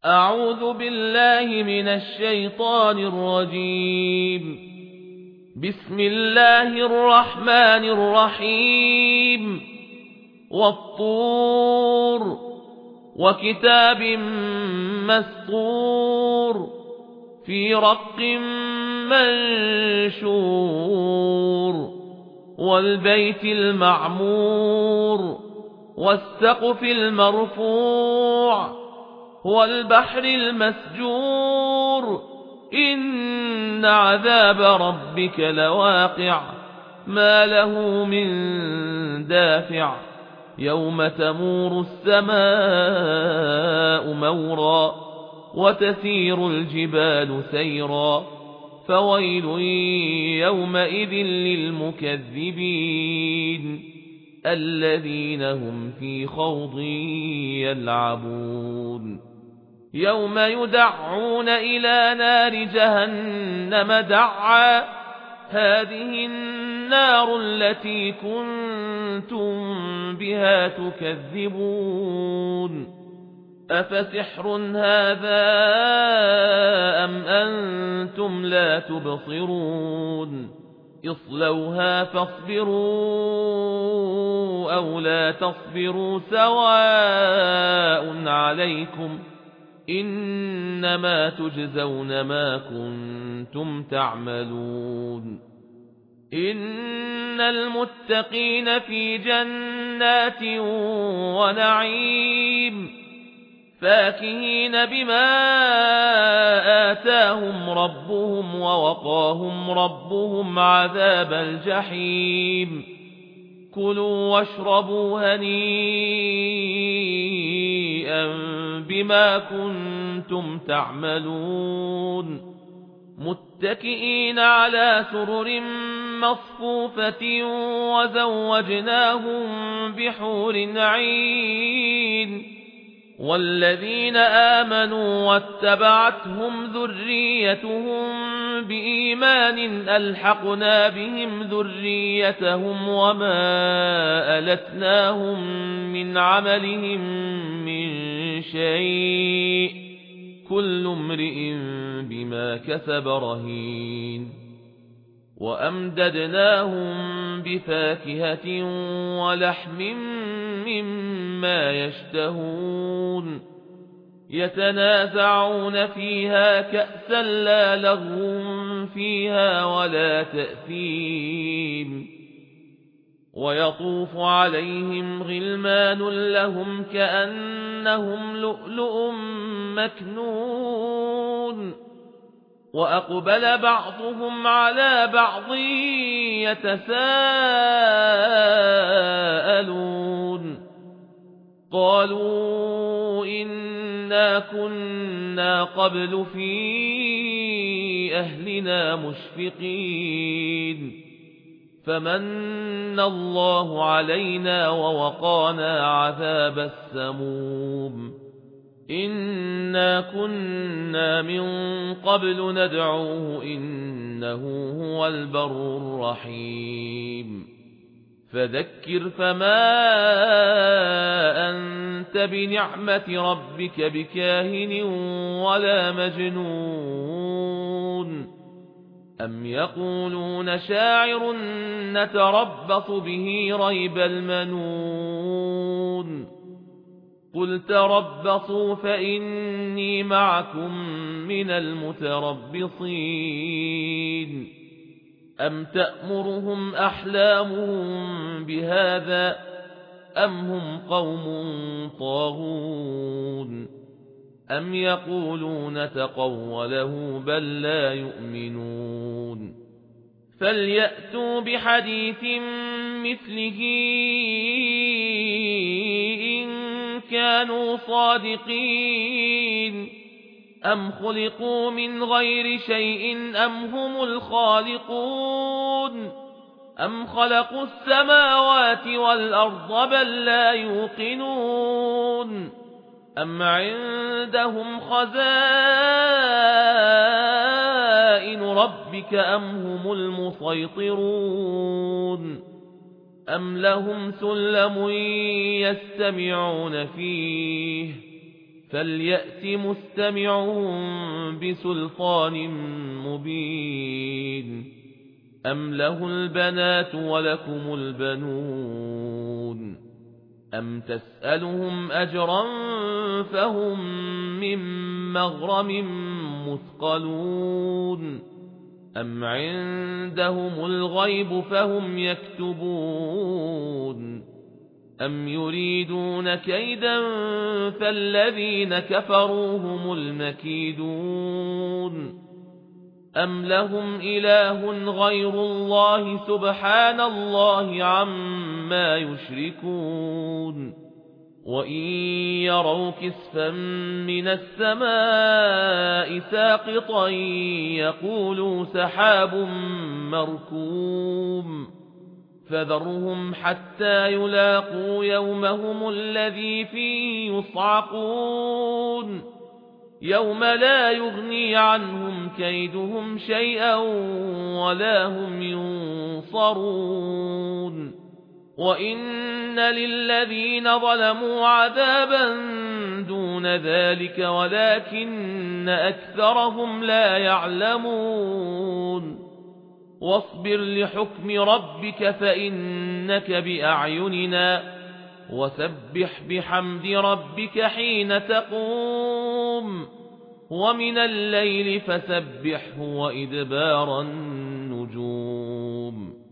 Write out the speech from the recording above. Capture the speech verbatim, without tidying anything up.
أعوذ بالله من الشيطان الرجيم. بسم الله الرحمن الرحيم. والطور وكتاب مسطور في رق منشور والبيت المعمور والسقف المرفوع والبحر المسجور إن عذاب ربك لواقع ما له من دافع يوم تمور السماء مورا وتسير الجبال سيرا فويل يومئذ للمكذبين الذين هم في خوض يلعبون يوم يدعون إلى نار جهنم دعا هذه النار التي كنتم بها تكذبون أفسحر هذا أم أنتم لا تبصرون اصلوها فاصبروا أو لا تصبروا سواء عليكم إنما تجزون ما كنتم تعملون إن المتقين في جنات ونعيم فاكهين بما آتاهم ربهم ووقاهم ربهم عذاب الجحيم كلوا واشربوا هنيئا بما كنتم تعملون متكئين على سرر مصفوفة وزوجناهم بحور عين والذين آمنوا واتبعتهم ذريتهم بإيمان ألحقنا بهم ذريتهم وما ألتناهم من عملهم من شيء كل امرئ بما كسب رهين وأمددناهم بفاكهة ولحم مما يشتهون يتنازعون فيها كأسا لا لغو فيها ولا تأثيم ويطوف عليهم غلمان لهم كأنهم لؤلؤ مكنون وأقبل بعضهم على بعض يتساءلون قالوا إنا كنا قبل في أهلنا مشفقين فمن الله علينا ووقانا عذاب السموم إنا كنا من قبل ندعوه إنه هو البر الرحيم فذكر فما أنت بنعمة ربك بكاهن ولا مجنون أم يقولون شاعر نتربص به ريب المنون قل تربصوا فإني معكم من المتربصين أم تأمرهم أحلامهم بهذا أم هم قوم طاغون أم يقولون تقوله بل لا يؤمنون فليأتوا بحديث مثله إن كانوا صادقين أم خلقوا من غير شيء أم هم الخالقون أم خلقوا السماوات والأرض بل لا يوقنون أم عندهم خزائن ربك أم هم المسيطرون أم لهم سلم يستمعون فيه فليأت مستمعهم بسلطان مبين أم له البنات ولكم البنون أم تسألهم أجرا فهم من مغرم مثقلون أم عندهم الغيب فهم يكتبون أم يريدون كيدا فالذين كفروا هم المكيدون أم لهم إله غير الله سبحان الله عما يشركون وإن يروا كسفا من السماء ساقطا يقولوا سحاب مركوم فذرهم حتى يلاقوا يومهم الذي فيه يصعقون يوم لا يغني عنهم كيدهم شيئا ولا هم ينصرون وإن للذين ظلموا عذابا دون ذلك ولكن أكثرهم لا يعلمون واصبر لحكم ربك فإنك بأعيننا وسبح بحمد ربك حين تقوم ومن الليل فسبحه وإدبار النجوم